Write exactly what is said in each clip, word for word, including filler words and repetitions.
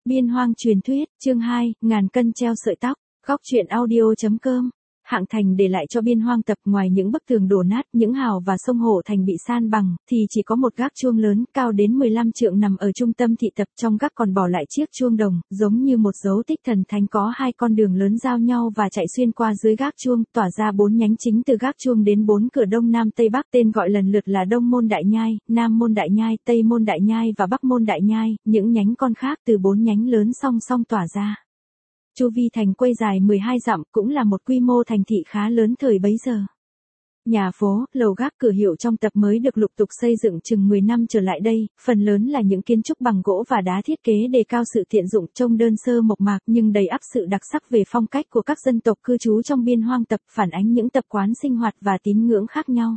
Biên hoang truyền thuyết, chương hai, ngàn cân treo sợi tóc, góc truyện audio.com. Hạng Thành để lại cho Biên hoang tập ngoài những bức tường đổ nát, những hào và sông Hổ Thành bị san bằng, thì chỉ có một gác chuông lớn, cao đến mười lăm trượng nằm ở trung tâm thị tập. Trong gác còn bỏ lại chiếc chuông đồng, giống như một dấu tích thần thánh, có hai con đường lớn giao nhau và chạy xuyên qua dưới gác chuông, tỏa ra bốn nhánh chính từ gác chuông đến bốn cửa đông nam tây bắc, tên gọi lần lượt là Đông Môn Đại Nhai, Nam Môn Đại Nhai, Tây Môn Đại Nhai và Bắc Môn Đại Nhai, những nhánh con khác từ bốn nhánh lớn song song tỏa ra. Chu vi thành quây dài mười hai dặm, cũng là một quy mô thành thị khá lớn thời bấy giờ. Nhà phố, lầu gác, cửa hiệu trong tập mới được lục tục xây dựng chừng mười năm trở lại đây, phần lớn là những kiến trúc bằng gỗ và đá thiết kế đề cao sự tiện dụng, trông đơn sơ mộc mạc nhưng đầy ắp sự đặc sắc về phong cách của các dân tộc cư trú trong Biên hoang tập, phản ánh những tập quán sinh hoạt và tín ngưỡng khác nhau.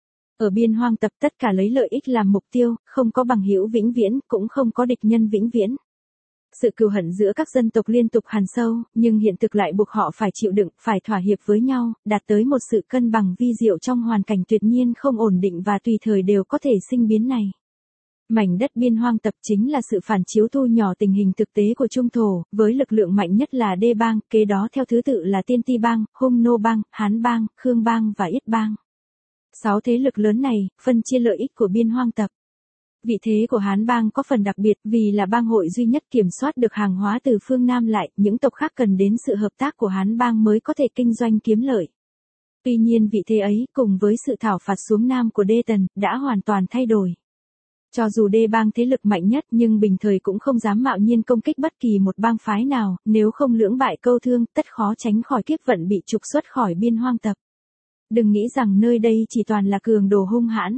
Ở Biên hoang tập tất cả lấy lợi ích làm mục tiêu, không có bằng hữu vĩnh viễn, cũng không có địch nhân vĩnh viễn. Sự cừu hận giữa các dân tộc liên tục hằn sâu, nhưng hiện thực lại buộc họ phải chịu đựng, phải thỏa hiệp với nhau, đạt tới một sự cân bằng vi diệu trong hoàn cảnh tuyệt nhiên không ổn định và tùy thời đều có thể sinh biến này. Mảnh đất Biên hoang tập chính là sự phản chiếu thu nhỏ tình hình thực tế của Trung Thổ, với lực lượng mạnh nhất là Đê bang, kế đó theo thứ tự là Tiên Ti bang, Hung Nô bang, Hán bang, Khương bang và Yết bang. Sáu thế lực lớn này, phân chia lợi ích của Biên hoang tập. Vị thế của Hán bang có phần đặc biệt vì là bang hội duy nhất kiểm soát được hàng hóa từ phương Nam lại, những tộc khác cần đến sự hợp tác của Hán bang mới có thể kinh doanh kiếm lợi. Tuy nhiên vị thế ấy, cùng với sự thảo phạt xuống Nam của Đê Tần, đã hoàn toàn thay đổi. Cho dù Đê bang thế lực mạnh nhất nhưng bình thời cũng không dám mạo nhiên công kích bất kỳ một bang phái nào, nếu không lưỡng bại câu thương, tất khó tránh khỏi kiếp vận bị trục xuất khỏi Biên hoang tập. Đừng nghĩ rằng nơi đây chỉ toàn là cường đồ hung hãn.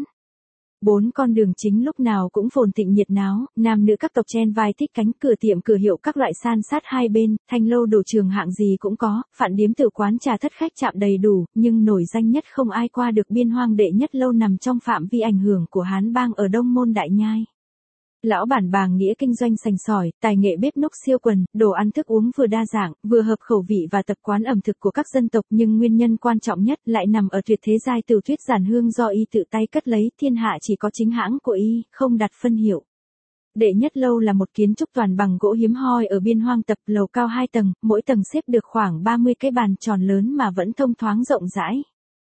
Bốn con đường chính lúc nào cũng phồn thịnh nhiệt náo, nam nữ các tộc chen vai thích cánh, cửa tiệm cửa hiệu các loại san sát hai bên, thanh lâu đồ trường hạng gì cũng có, phạn điếm tử quán trà thất khách chạm đầy đủ, nhưng nổi danh nhất không ai qua được Biên hoang đệ nhất lâu nằm trong phạm vi ảnh hưởng của Hán bang ở Đông Môn Đại Nhai. Lão bản bàng nghĩa kinh doanh sành sỏi, tài nghệ bếp núc siêu quần, đồ ăn thức uống vừa đa dạng, vừa hợp khẩu vị và tập quán ẩm thực của các dân tộc, nhưng nguyên nhân quan trọng nhất lại nằm ở tuyệt thế giai tiểu thuyết giản hương do y tự tay cất lấy, thiên hạ chỉ có chính hãng của y, không đặt phân hiệu. Đệ nhất lâu là một kiến trúc toàn bằng gỗ hiếm hoi ở Biên hoang tập, lầu cao hai tầng, mỗi tầng xếp được khoảng ba mươi cái bàn tròn lớn mà vẫn thông thoáng rộng rãi.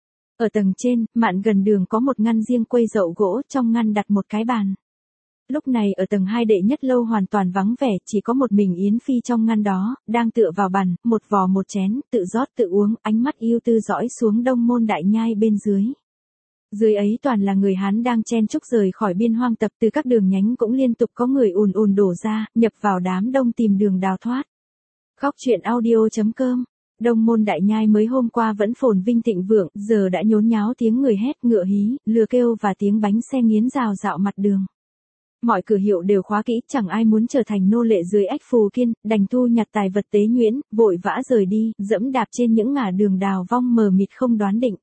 Ở tầng trên, mạn gần đường có một ngăn riêng quây dậu gỗ, trong ngăn đặt một cái bàn. Lúc này ở tầng hai đệ nhất lâu hoàn toàn vắng vẻ, chỉ có một mình Yến Phi trong ngăn đó, đang tựa vào bàn, một vò một chén, tự rót tự uống, ánh mắt yêu tư dõi xuống Đông Môn Đại Nhai bên dưới. Dưới ấy toàn là người Hán đang chen chúc rời khỏi Biên hoang tập, từ các đường nhánh cũng liên tục có người ùn ùn đổ ra, nhập vào đám đông tìm đường đào thoát. Góc truyện audio.com. Đông Môn Đại Nhai mới hôm qua vẫn phồn vinh thịnh vượng, giờ đã nhốn nháo tiếng người hét, ngựa hí, lừa kêu và tiếng bánh xe nghiến rào rạo mặt đường. Mọi cửa hiệu đều khóa kỹ, chẳng ai muốn trở thành nô lệ dưới ách phù kiên, đành thu nhặt tài vật tế nhuyễn, vội vã rời đi, dẫm đạp trên những ngả đường đào vong mờ mịt không đoán định.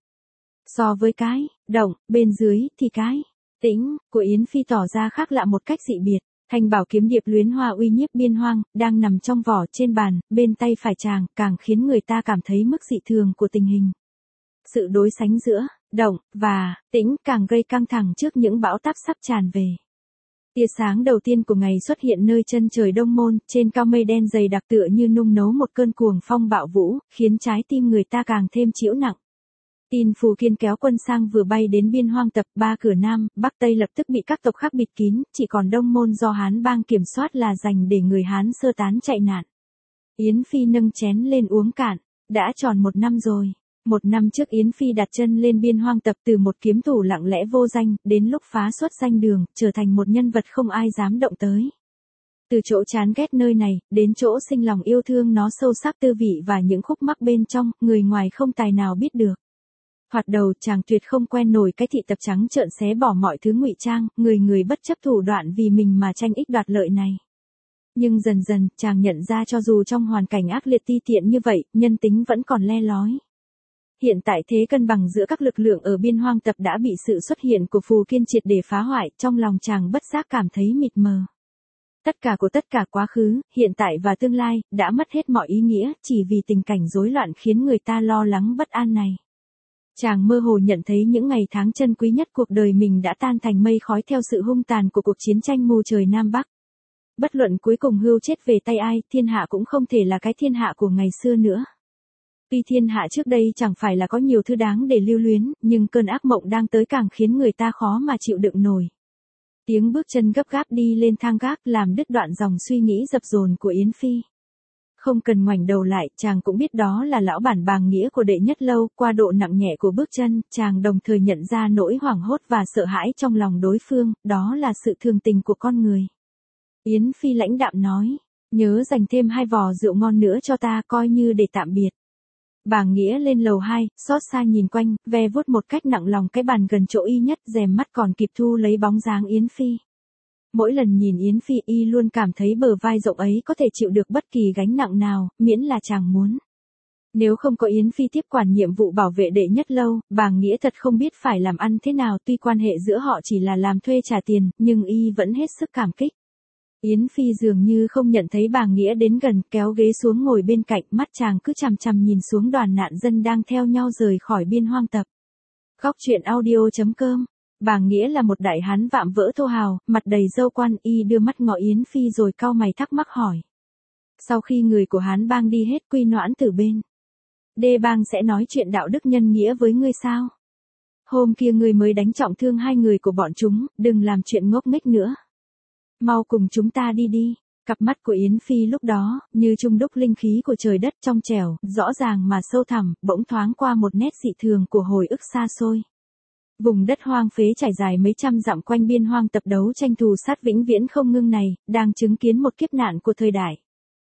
So với cái, động, bên dưới, thì cái, tĩnh, của Yến Phi tỏ ra khác lạ một cách dị biệt. Thanh bảo kiếm điệp luyến hoa uy nhiếp Biên hoang, đang nằm trong vỏ trên bàn, bên tay phải chàng, càng khiến người ta cảm thấy mức dị thường của tình hình. Sự đối sánh giữa, động, và, tĩnh càng gây căng thẳng trước những bão táp sắp tràn về. Tia sáng đầu tiên của ngày xuất hiện nơi chân trời Đông Môn, trên cao mây đen dày đặc tựa như nung nấu một cơn cuồng phong bạo vũ, khiến trái tim người ta càng thêm chịu nặng. Tin Phù Kiên kéo quân sang vừa bay đến Biên hoang tập, ba cửa Nam, Bắc Tây lập tức bị các tộc khác bịt kín, chỉ còn Đông Môn do Hán bang kiểm soát là dành để người Hán sơ tán chạy nạn. Yến Phi nâng chén lên uống cạn, đã tròn một năm rồi. Một năm trước Yến Phi đặt chân lên Biên hoang tập từ một kiếm thủ lặng lẽ vô danh, đến lúc phá xuất danh đường, trở thành một nhân vật không ai dám động tới. Từ chỗ chán ghét nơi này, đến chỗ sinh lòng yêu thương nó sâu sắc tư vị và những khúc mắc bên trong, người ngoài không tài nào biết được. Thoạt đầu chàng tuyệt không quen nổi cái thị tập trắng trợn xé bỏ mọi thứ ngụy trang, người người bất chấp thủ đoạn vì mình mà tranh ích đoạt lợi này. Nhưng dần dần, chàng nhận ra cho dù trong hoàn cảnh ác liệt ti tiện như vậy, nhân tính vẫn còn le lói. Hiện tại thế cân bằng giữa các lực lượng ở Biên hoang tập đã bị sự xuất hiện của Phù Kiên triệt để phá hoại, trong lòng chàng bất giác cảm thấy mịt mờ. Tất cả của tất cả quá khứ, hiện tại và tương lai, đã mất hết mọi ý nghĩa, chỉ vì tình cảnh rối loạn khiến người ta lo lắng bất an này. Chàng mơ hồ nhận thấy những ngày tháng chân quý nhất cuộc đời mình đã tan thành mây khói theo sự hung tàn của cuộc chiến tranh mù trời Nam Bắc. Bất luận cuối cùng hưu chết về tay ai, thiên hạ cũng không thể là cái thiên hạ của ngày xưa nữa. Tuy thiên hạ trước đây chẳng phải là có nhiều thứ đáng để lưu luyến, nhưng cơn ác mộng đang tới càng khiến người ta khó mà chịu đựng nổi. Tiếng bước chân gấp gáp đi lên thang gác làm đứt đoạn dòng suy nghĩ dập dồn của Yến Phi. Không cần ngoảnh đầu lại, chàng cũng biết đó là lão bản Bàng Nghĩa của Đệ Nhất Lâu, qua độ nặng nhẹ của bước chân, chàng đồng thời nhận ra nỗi hoảng hốt và sợ hãi trong lòng đối phương, đó là sự thường tình của con người. Yến Phi lãnh đạm nói, nhớ dành thêm hai vò rượu ngon nữa cho ta coi như để tạm biệt. Bàng Nghĩa lên lầu hai, xót xa nhìn quanh, ve vuốt một cách nặng lòng cái bàn gần chỗ y nhất, rèm mắt còn kịp thu lấy bóng dáng Yến Phi. Mỗi lần nhìn Yến Phi y luôn cảm thấy bờ vai rộng ấy có thể chịu được bất kỳ gánh nặng nào, miễn là chàng muốn. Nếu không có Yến Phi tiếp quản nhiệm vụ bảo vệ Đệ Nhất Lâu, Bàng Nghĩa thật không biết phải làm ăn thế nào, tuy quan hệ giữa họ chỉ là làm thuê trả tiền, nhưng y vẫn hết sức cảm kích. Yến Phi dường như không nhận thấy Bàng Nghĩa đến gần, kéo ghế xuống ngồi bên cạnh, mắt chàng cứ chằm chằm nhìn xuống đoàn nạn dân đang theo nhau rời khỏi biên hoang tập. Góc truyện audio chấm com. Bàng Nghĩa là một đại hán vạm vỡ thô hào, mặt đầy râu quan, y đưa mắt ngó Yến Phi rồi cau mày thắc mắc hỏi. Sau khi người của Hán Bang đi hết, Quy Noãn Tử bên Đê Bang sẽ nói chuyện đạo đức nhân nghĩa với ngươi sao? Hôm kia ngươi mới đánh trọng thương hai người của bọn chúng, đừng làm chuyện ngốc nghếch nữa. Mau cùng chúng ta đi đi. Cặp mắt của Yến Phi lúc đó, như trung đúc linh khí của trời đất trong trẻo, rõ ràng mà sâu thẳm, bỗng thoáng qua một nét dị thường của hồi ức xa xôi. Vùng đất hoang phế trải dài mấy trăm dặm quanh biên hoang tập đấu tranh thù sát vĩnh viễn không ngưng này, đang chứng kiến một kiếp nạn của thời đại.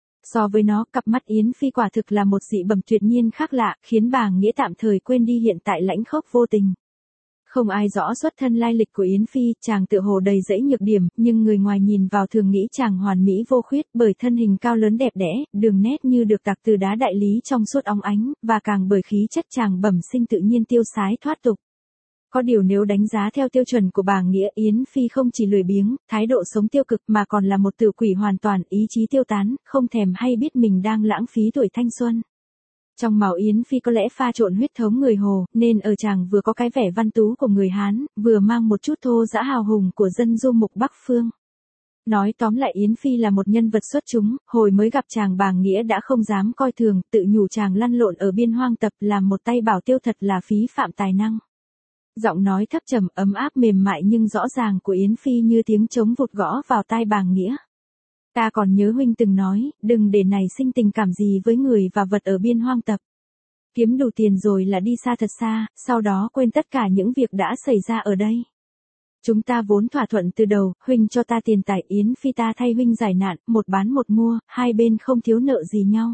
So với nó, cặp mắt Yến Phi quả thực là một dị bẩm tuyệt nhiên khác lạ, khiến Bàng Nghĩa tạm thời quên đi hiện tại lãnh khốc vô tình. Không ai rõ xuất thân lai lịch của Yến Phi, chàng tự hồ đầy dẫy nhược điểm, nhưng người ngoài nhìn vào thường nghĩ chàng hoàn mỹ vô khuyết, bởi thân hình cao lớn đẹp đẽ, đường nét như được tạc từ đá đại lý trong suốt óng ánh, và càng bởi khí chất chàng bẩm sinh tự nhiên tiêu sái thoát tục. Có điều nếu đánh giá theo tiêu chuẩn của Bàng Nghĩa, Yến Phi không chỉ lười biếng, thái độ sống tiêu cực mà còn là một tử quỷ hoàn toàn, ý chí tiêu tán, không thèm hay biết mình đang lãng phí tuổi thanh xuân. Trong máu Yến Phi có lẽ pha trộn huyết thống người Hồ, nên ở chàng vừa có cái vẻ văn tú của người Hán, vừa mang một chút thô dã hào hùng của dân du mục Bắc Phương. Nói tóm lại Yến Phi là một nhân vật xuất chúng, hồi mới gặp chàng Bàng Nghĩa đã không dám coi thường, tự nhủ chàng lăn lộn ở biên hoang tập làm một tay bảo tiêu thật là phí phạm tài năng. Giọng nói thấp trầm ấm áp mềm mại nhưng rõ ràng của Yến Phi như tiếng trống vụt gõ vào tai Bàng Nghĩa. Ta còn nhớ huynh từng nói, đừng để nảy sinh tình cảm gì với người và vật ở biên hoang tập. Kiếm đủ tiền rồi là đi xa thật xa, sau đó quên tất cả những việc đã xảy ra ở đây. Chúng ta vốn thỏa thuận từ đầu, huynh cho ta tiền tài, Yến Phi ta thay huynh giải nạn, một bán một mua, hai bên không thiếu nợ gì nhau.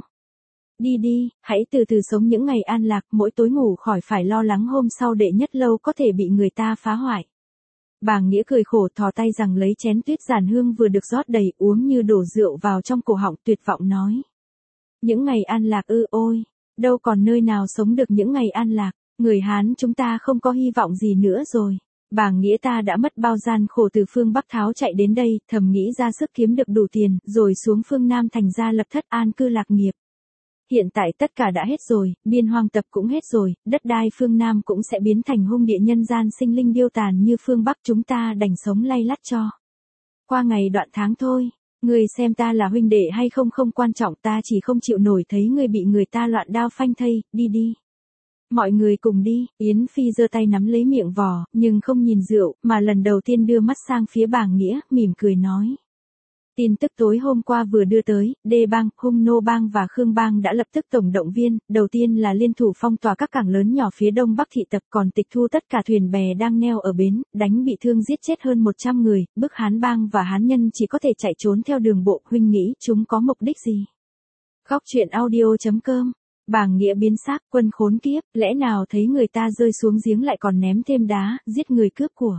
Đi đi, hãy từ từ sống những ngày an lạc, mỗi tối ngủ khỏi phải lo lắng hôm sau Đệ Nhất Lâu có thể bị người ta phá hoại. Bàng Nghĩa cười khổ thò tay rằng lấy chén tuyết giàn hương vừa được rót đầy, uống như đổ rượu vào trong cổ họng, tuyệt vọng nói. Những ngày an lạc ư, ôi, đâu còn nơi nào sống được những ngày an lạc, người Hán chúng ta không có hy vọng gì nữa rồi. Bàng Nghĩa ta đã mất bao gian khổ từ phương Bắc tháo chạy đến đây, thầm nghĩ ra sức kiếm được đủ tiền, rồi xuống phương Nam thành ra lập thất an cư lạc nghiệp. Hiện tại tất cả đã hết rồi, biên hoang tập cũng hết rồi, đất đai phương Nam cũng sẽ biến thành hung địa nhân gian sinh linh điêu tàn như phương Bắc, chúng ta đành sống lay lắt cho qua ngày đoạn tháng thôi. Người xem ta là huynh đệ hay không không quan trọng, ta chỉ không chịu nổi thấy người bị người ta loạn đao phanh thây, đi đi. Mọi người cùng đi. Yến Phi giơ tay nắm lấy miệng vò, nhưng không nhìn rượu, mà lần đầu tiên đưa mắt sang phía Bàng Nghĩa, mỉm cười nói. Tin tức tối hôm qua vừa đưa tới, Đê Bang, Hung Nô Bang và Khương Bang đã lập tức tổng động viên, đầu tiên là liên thủ phong tỏa các cảng lớn nhỏ phía đông bắc thị tập, còn tịch thu tất cả thuyền bè đang neo ở bến, đánh bị thương giết chết hơn một trăm người, bức Hán Bang và Hán Nhân chỉ có thể chạy trốn theo đường bộ. Huynh nghĩ chúng có mục đích gì? Góc truyện audio chấm com. Bàng Nghĩa biến sắc, quân khốn kiếp, lẽ nào thấy người ta rơi xuống giếng lại còn ném thêm đá, giết người cướp của.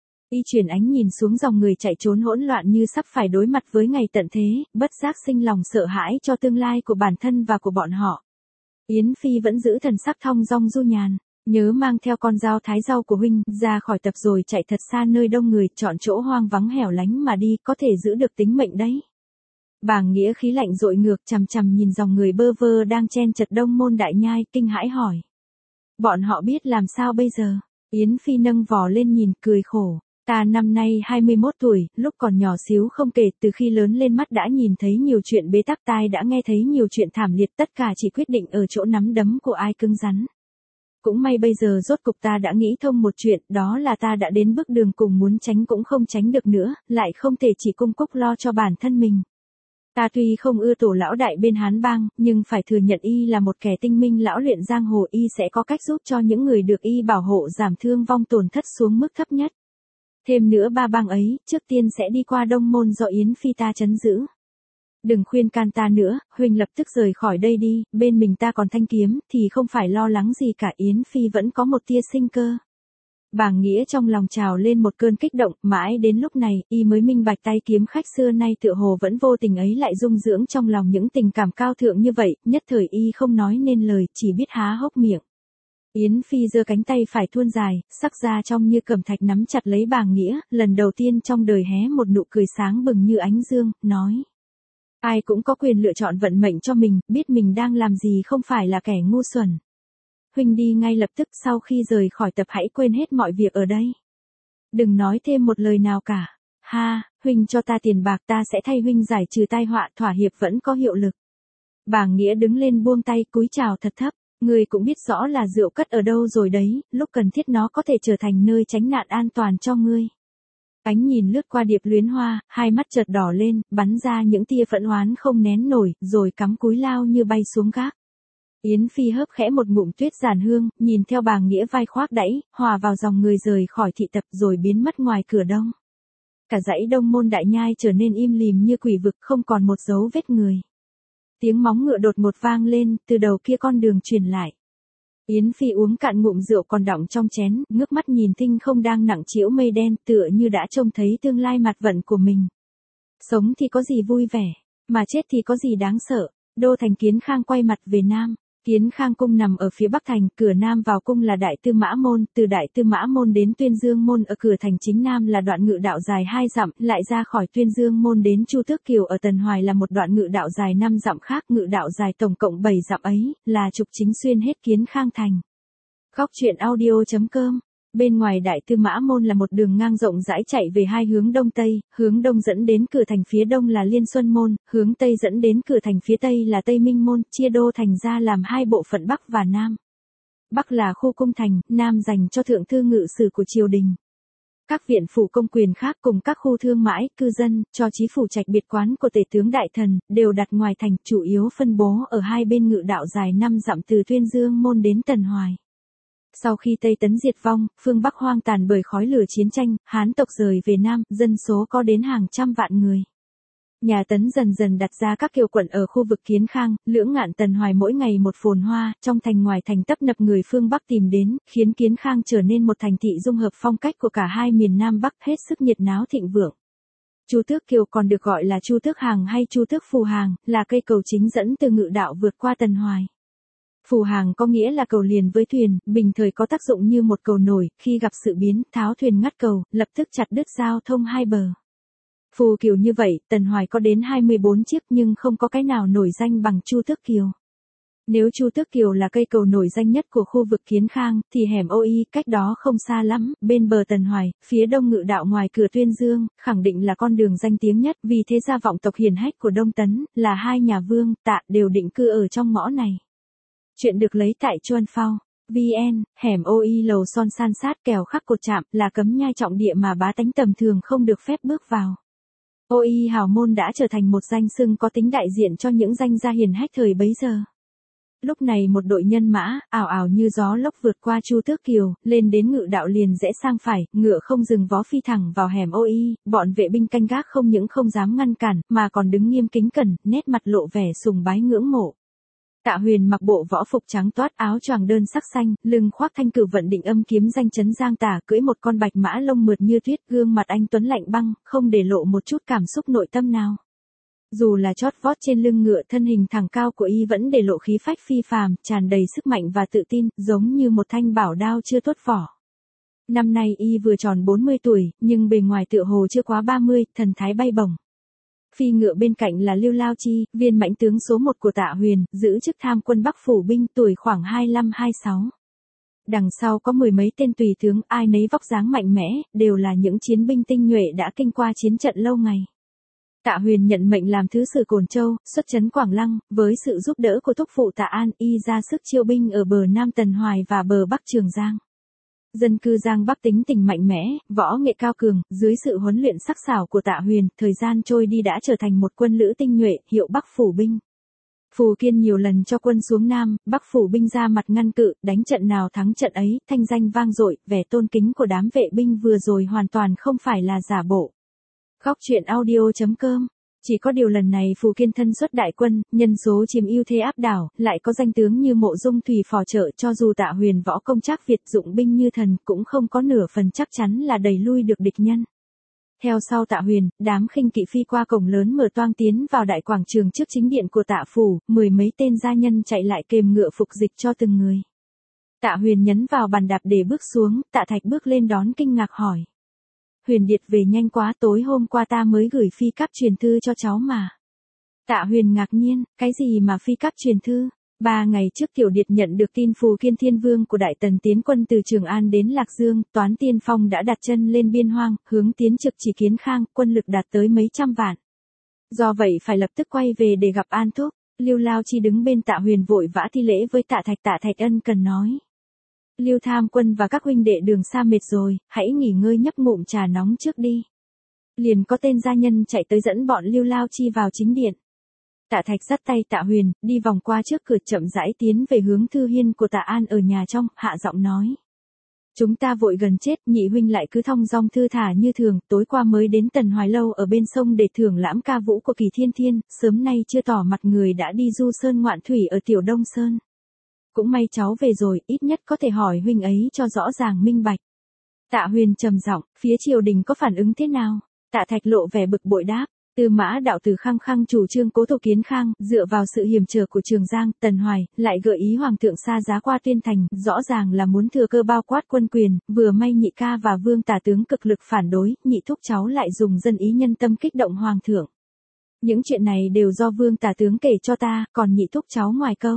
Y chuyển ánh nhìn xuống dòng người chạy trốn hỗn loạn như sắp phải đối mặt với ngày tận thế, bất giác sinh lòng sợ hãi cho tương lai của bản thân và của bọn họ. Yến Phi vẫn giữ thần sắc thong dong du nhàn, nhớ mang theo con dao thái rau của huynh, ra khỏi tập rồi chạy thật xa nơi đông người, chọn chỗ hoang vắng hẻo lánh mà đi, có thể giữ được tính mệnh đấy. Bàng Nghĩa khí lạnh dội ngược, chằm chằm nhìn dòng người bơ vơ đang chen chật Đông Môn Đại Nhai, kinh hãi hỏi. Bọn họ biết làm sao bây giờ? Yến Phi nâng vò lên nhìn, cười khổ. Ta năm nay hai mươi mốt tuổi, lúc còn nhỏ xíu không kể, từ khi lớn lên mắt đã nhìn thấy nhiều chuyện bế tắc, tai đã nghe thấy nhiều chuyện thảm liệt, tất cả chỉ quyết định ở chỗ nắm đấm của ai cứng rắn. Cũng may bây giờ rốt cục ta đã nghĩ thông một chuyện, đó là ta đã đến bước đường cùng, muốn tránh cũng không tránh được nữa, lại không thể chỉ cung cúc lo cho bản thân mình. Ta tuy không ưa tổ lão đại bên Hán Bang, nhưng phải thừa nhận y là một kẻ tinh minh lão luyện giang hồ, y sẽ có cách giúp cho những người được y bảo hộ giảm thương vong tổn thất xuống mức thấp nhất. Thêm nữa ba bang ấy, trước tiên sẽ đi qua Đông Môn do Yến Phi ta trấn giữ. Đừng khuyên can ta nữa, huynh lập tức rời khỏi đây đi, bên mình ta còn thanh kiếm, thì không phải lo lắng gì cả. Yến Phi vẫn có một tia sinh cơ. Bàng Nghĩa trong lòng trào lên một cơn kích động, mãi đến lúc này, y mới minh bạch tay kiếm khách xưa nay tựa hồ vẫn vô tình ấy lại dung dưỡng trong lòng những tình cảm cao thượng như vậy, nhất thời y không nói nên lời, chỉ biết há hốc miệng. Yến Phi giơ cánh tay phải thuôn dài, sắc da trong như cẩm thạch nắm chặt lấy Bàng Nghĩa, lần đầu tiên trong đời hé một nụ cười sáng bừng như ánh dương, nói. Ai cũng có quyền lựa chọn vận mệnh cho mình, biết mình đang làm gì không phải là kẻ ngu xuẩn. Huynh đi ngay lập tức, sau khi rời khỏi tập hãy quên hết mọi việc ở đây. Đừng nói thêm một lời nào cả. Ha, huynh cho ta tiền bạc, ta sẽ thay huynh giải trừ tai họa, thỏa hiệp vẫn có hiệu lực. Bàng Nghĩa đứng lên buông tay cúi chào thật thấp. Ngươi cũng biết rõ là rượu cất ở đâu rồi đấy, lúc cần thiết nó có thể trở thành nơi tránh nạn an toàn cho ngươi. Ánh nhìn lướt qua Điệp Luyến Hoa, hai mắt chợt đỏ lên, bắn ra những tia phẫn oán không nén nổi, rồi cắm cúi lao như bay xuống gác. Yến Phi hớp khẽ một ngụm tuyết giàn hương, nhìn theo Bàng Nghĩa vai khoác đẫy, hòa vào dòng người rời khỏi thị tập rồi biến mất ngoài cửa đông. Cả dãy Đông Môn Đại Nhai trở nên im lìm như quỷ vực, không còn một dấu vết người. Tiếng móng ngựa đột ngột vang lên, từ đầu kia con đường truyền lại. Yến Phi uống cạn ngụm rượu còn đọng trong chén, ngước mắt nhìn tinh không đang nặng trĩu mây đen, tựa như đã trông thấy tương lai mạt vận của mình. Sống thì có gì vui vẻ, mà chết thì có gì đáng sợ. Đô thành Kiến Khang quay mặt về Nam. Kiến Khang cung nằm ở phía Bắc thành, cửa Nam vào cung là Đại Tư Mã Môn, từ Đại Tư Mã Môn đến Tuyên Dương Môn ở cửa thành chính Nam là đoạn ngự đạo dài hai dặm, lại ra khỏi Tuyên Dương Môn đến Chu Tước Kiều ở Tần Hoài là một đoạn ngự đạo dài năm dặm khác, ngự đạo dài tổng cộng bảy dặm ấy, là trục chính xuyên hết Kiến Khang thành. Góc truyện audio chấm com. Bên ngoài Đại Tư Mã Môn là một đường ngang rộng rãi chạy về hai hướng đông tây, hướng đông dẫn đến cửa thành phía đông là Liên Xuân Môn, hướng tây dẫn đến cửa thành phía tây là Tây Minh Môn, chia đô thành ra làm hai bộ phận Bắc và Nam. Bắc là khu cung thành, Nam dành cho thượng thư ngự sử của triều đình. Các viện phủ công quyền khác cùng các khu thương mãi, cư dân, cho chí phủ trạch biệt quán của tể tướng đại thần, đều đặt ngoài thành, chủ yếu phân bố ở hai bên ngự đạo dài năm dặm từ Tuyên Dương Môn đến Tần Hoài. Sau khi Tây Tấn diệt vong, phương Bắc hoang tàn bởi khói lửa chiến tranh, Hán tộc rời về Nam, dân số có đến hàng trăm vạn người. Nhà Tấn dần dần đặt ra các kiều quận ở khu vực Kiến Khang, Lưỡng Ngạn Tần Hoài mỗi ngày một phồn hoa, trong thành ngoài thành tấp nập người phương Bắc tìm đến, khiến Kiến Khang trở nên một thành thị dung hợp phong cách của cả hai miền Nam Bắc, hết sức nhiệt náo thịnh vượng. Chu Tước Kiều còn được gọi là Chu Tước Hàng hay Chu Tước Phù Hàng, là cây cầu chính dẫn từ ngự đạo vượt qua Tần Hoài. Phù hàng có nghĩa là cầu liền với thuyền, bình thời có tác dụng như một cầu nổi, khi gặp sự biến, tháo thuyền ngắt cầu, lập tức chặt đứt giao thông hai bờ. Phù Kiều như vậy, Tần Hoài có đến hai mươi bốn chiếc nhưng không có cái nào nổi danh bằng Chu Tước Kiều. Nếu Chu Tước Kiều là cây cầu nổi danh nhất của khu vực Kiến Khang, thì hẻm Ô Y cách đó không xa lắm, bên bờ Tần Hoài, phía đông ngự đạo ngoài cửa Tuyên Dương, khẳng định là con đường danh tiếng nhất, vì thế gia vọng tộc hiền hách của Đông Tấn, là hai nhà Vương, Tạ đều định cư ở trong ngõ này. Chuyện được lấy tại Chuan Phao. vn, hẻm Ô Y lầu son san sát kèo khắc cột chạm, là cấm nhai trọng địa mà bá tánh tầm thường không được phép bước vào. Ô Y hào môn đã trở thành một danh xưng có tính đại diện cho những danh gia hiền hách thời bấy giờ. Lúc này một đội nhân mã, ảo ảo như gió lốc vượt qua Chu Tước Kiều, lên đến ngự đạo liền rẽ sang phải, ngựa không dừng vó phi thẳng vào hẻm Ô Y, bọn vệ binh canh gác không những không dám ngăn cản, mà còn đứng nghiêm kính cẩn, nét mặt lộ vẻ sùng bái ngưỡng mộ. Tạ Huyền mặc bộ võ phục trắng toát, áo choàng đơn sắc xanh, lưng khoác thanh cử vận định âm kiếm danh chấn giang tả, cưỡi một con bạch mã lông mượt như tuyết, gương mặt anh tuấn lạnh băng, không để lộ một chút cảm xúc nội tâm nào. Dù là chót vót trên lưng ngựa, thân hình thẳng cao của y vẫn để lộ khí phách phi phàm, tràn đầy sức mạnh và tự tin, giống như một thanh bảo đao chưa tuốt vỏ. Năm nay y vừa tròn bốn mươi tuổi, nhưng bề ngoài tựa hồ chưa quá ba mươi, thần thái bay bổng. Phi ngựa bên cạnh là Lưu Lao Chi, viên mãnh tướng số một của Tạ Huyền, giữ chức tham quân Bắc phủ binh, tuổi khoảng hai mươi lăm hai mươi sáu. Đằng sau có mười mấy tên tùy tướng, ai nấy vóc dáng mạnh mẽ, đều là những chiến binh tinh nhuệ đã kinh qua chiến trận lâu ngày. Tạ Huyền nhận mệnh làm thứ sử Cổn Châu, xuất trấn Quảng Lăng, với sự giúp đỡ của thúc phụ Tạ An, y ra sức chiêu binh ở bờ Nam Tần Hoài và bờ Bắc Trường Giang. Dân cư Giang Bắc tính tình mạnh mẽ, võ nghệ cao cường, dưới sự huấn luyện sắc sảo của Tạ Huyền, thời gian trôi đi đã trở thành một quân lữ tinh nhuệ, hiệu Bắc phủ binh. Phù Kiên nhiều lần cho quân xuống Nam, Bắc phủ binh ra mặt ngăn cự, đánh trận nào thắng trận ấy, thanh danh vang dội, vẻ tôn kính của đám vệ binh vừa rồi hoàn toàn không phải là giả bộ. Góc truyện audio chấm com. Chỉ có điều lần này Phù Kiên thân xuất đại quân, nhân số chiếm ưu thế áp đảo, lại có danh tướng như Mộ Dung Thùy phò trợ, cho dù Tạ Huyền võ công trác Việt dụng binh như thần, cũng không có nửa phần chắc chắn là đẩy lui được địch nhân. Theo sau Tạ Huyền, đám khinh kỵ phi qua cổng lớn mở toang tiến vào đại quảng trường trước chính điện của Tạ phủ, mười mấy tên gia nhân chạy lại kềm ngựa phục dịch cho từng người. Tạ Huyền nhấn vào bàn đạp để bước xuống, Tạ Thạch bước lên đón kinh ngạc hỏi. Huyền Điệt về nhanh quá, tối hôm qua ta mới gửi phi cáp truyền thư cho cháu mà. Tạ Huyền ngạc nhiên, cái gì mà phi cáp truyền thư? Ba ngày trước Tiểu Điệt nhận được tin Phù Kiên Thiên Vương của Đại Tần tiến quân từ Trường An đến Lạc Dương, Toán Tiên Phong đã đặt chân lên biên hoang, hướng tiến Trực Chỉ Kiến Khang, quân lực đạt tới mấy trăm vạn. Do vậy phải lập tức quay về để gặp An Thúc. Lưu Lao Chi đứng bên Tạ Huyền vội vã thi lễ với Tạ Thạch. Tạ Thạch ân cần nói. Lưu Tham Quân và các huynh đệ đường xa mệt rồi, hãy nghỉ ngơi nhấp ngụm trà nóng trước đi. Liền có tên gia nhân chạy tới dẫn bọn Lưu Lao Chi vào chính điện. Tạ Thạch dắt tay Tạ Huyền, đi vòng qua trước cửa chậm rãi tiến về hướng thư hiên của Tạ An ở nhà trong, hạ giọng nói. Chúng ta vội gần chết, nhị huynh lại cứ thong dong thư thả như thường, tối qua mới đến Tần Hoài Lâu ở bên sông để thưởng lãm ca vũ của Kỳ Thiên Thiên, sớm nay chưa tỏ mặt người đã đi du sơn ngoạn thủy ở Tiểu Đông Sơn. Cũng may cháu về rồi, ít nhất có thể hỏi huynh ấy cho rõ ràng minh bạch. Tạ Huyền trầm giọng, phía triều đình có phản ứng thế nào? Tạ Thạch lộ vẻ bực bội đáp. Tư Mã đạo tử khăng khăng chủ trương cố thủ Kiến Khang, dựa vào sự hiểm trở của Trường Giang, Tần Hoài, lại gợi ý hoàng thượng xa giá qua Tuyên Thành, rõ ràng là muốn thừa cơ bao quát quân quyền, vừa may nhị ca và Vương Tả tướng cực lực phản đối, nhị thúc cháu lại dùng dân ý nhân tâm kích động hoàng thượng. Những chuyện này đều do Vương Tả tướng kể cho ta, còn nhị thúc cháu ngoài câu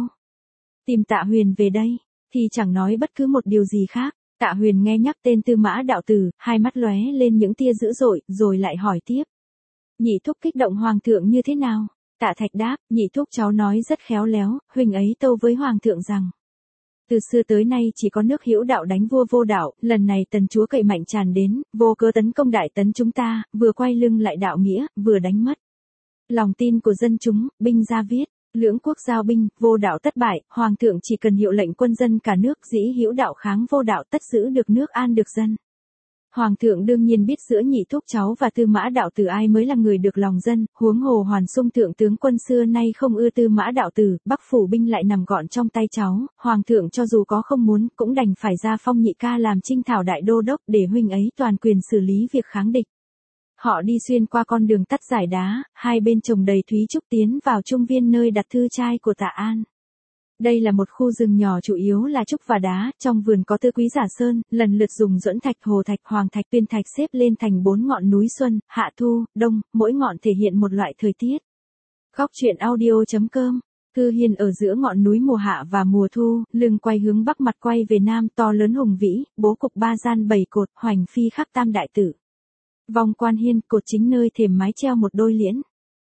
tìm Tạ Huyền về đây, thì chẳng nói bất cứ một điều gì khác. Tạ Huyền nghe nhắc tên Tư Mã đạo tử, hai mắt lóe lên những tia dữ dội, rồi lại hỏi tiếp. Nhị thúc kích động hoàng thượng như thế nào? Tạ Thạch đáp, nhị thúc cháu nói rất khéo léo, huynh ấy tâu với hoàng thượng rằng. Từ xưa tới nay chỉ có nước hữu đạo đánh vua vô đạo, lần này tần chúa cậy mạnh tràn đến, vô cớ tấn công đại tấn chúng ta, vừa quay lưng lại đạo nghĩa, vừa đánh mất lòng tin của dân chúng, binh gia viết. Lưỡng quốc giao binh, vô đạo tất bại, hoàng thượng chỉ cần hiệu lệnh quân dân cả nước dĩ hữu đạo kháng vô đạo tất giữ được nước an được dân. Hoàng thượng đương nhiên biết giữa nhị thúc cháu và Tư Mã đạo tử ai mới là người được lòng dân, huống hồ Hoàn Sung thượng tướng quân xưa nay không ưa Tư Mã đạo tử, Bắc phủ binh lại nằm gọn trong tay cháu, hoàng thượng cho dù có không muốn, cũng đành phải ra phong nhị ca làm Trinh Thảo đại đô đốc để huynh ấy toàn quyền xử lý việc kháng địch. Họ đi xuyên qua con đường tắt giải đá, hai bên trồng đầy thúy trúc tiến vào trung viên nơi đặt thư trai của Tạ An. Đây là một khu rừng nhỏ chủ yếu là trúc và đá, trong vườn có Tư Quý Giả Sơn, lần lượt dùng duẫn thạch, hồ thạch, hoàng thạch, tuyên thạch xếp lên thành bốn ngọn núi xuân, hạ thu, đông, mỗi ngọn thể hiện một loại thời tiết. Góc truyện audio chấm com. Thư hiên ở giữa ngọn núi mùa hạ và mùa thu, lưng quay hướng bắc mặt quay về nam, to lớn hùng vĩ, bố cục ba gian bảy cột, hoành phi khắc tam đại tử. Vòng quan hiên, cột chính nơi thềm mái treo một đôi liễn.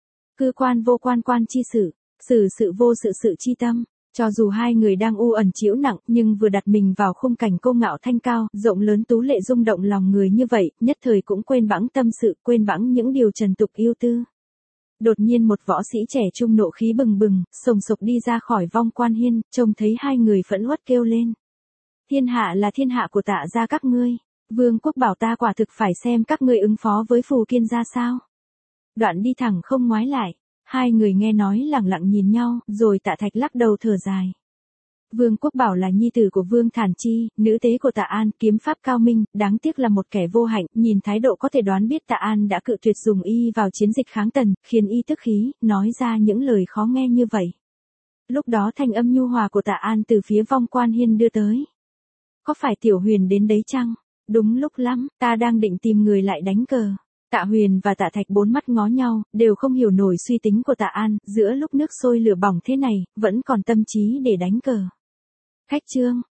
Cư quan vô quan quan chi sự, xử sự vô sự sự chi tâm. Cho dù hai người đang u ẩn chịu nặng, nhưng vừa đặt mình vào khung cảnh cô ngạo thanh cao, rộng lớn tú lệ rung động lòng người như vậy, nhất thời cũng quên bẵng tâm sự, quên bẵng những điều trần tục yêu tư. Đột nhiên một võ sĩ trẻ trung nộ khí bừng bừng, sồng sộc đi ra khỏi vong quan hiên, trông thấy hai người phẫn uất kêu lên. Thiên hạ là thiên hạ của Tạ gia các ngươi. Vương quốc bảo ta quả thực phải xem các ngươi ứng phó với Phù Kiên ra sao. Đoạn đi thẳng không ngoái lại. Hai người nghe nói lẳng lặng nhìn nhau, rồi Tạ Thạch lắc đầu thở dài. Vương Quốc Bảo là nhi tử của Vương Thản Chi, nữ tế của Tạ An, kiếm pháp cao minh, đáng tiếc là một kẻ vô hạnh, nhìn thái độ có thể đoán biết Tạ An đã cự tuyệt dùng y vào chiến dịch kháng Tần, khiến y tức khí, nói ra những lời khó nghe như vậy. Lúc đó thanh âm nhu hòa của Tạ An từ phía vong quan hiên đưa tới. Có phải Tiểu Huyền đến đấy chăng? Đúng lúc lắm, ta đang định tìm người lại đánh cờ. Tạ Huyền và Tạ Thạch bốn mắt ngó nhau, đều không hiểu nổi suy tính của Tạ An, giữa lúc nước sôi lửa bỏng thế này, vẫn còn tâm trí để đánh cờ. Khách chương,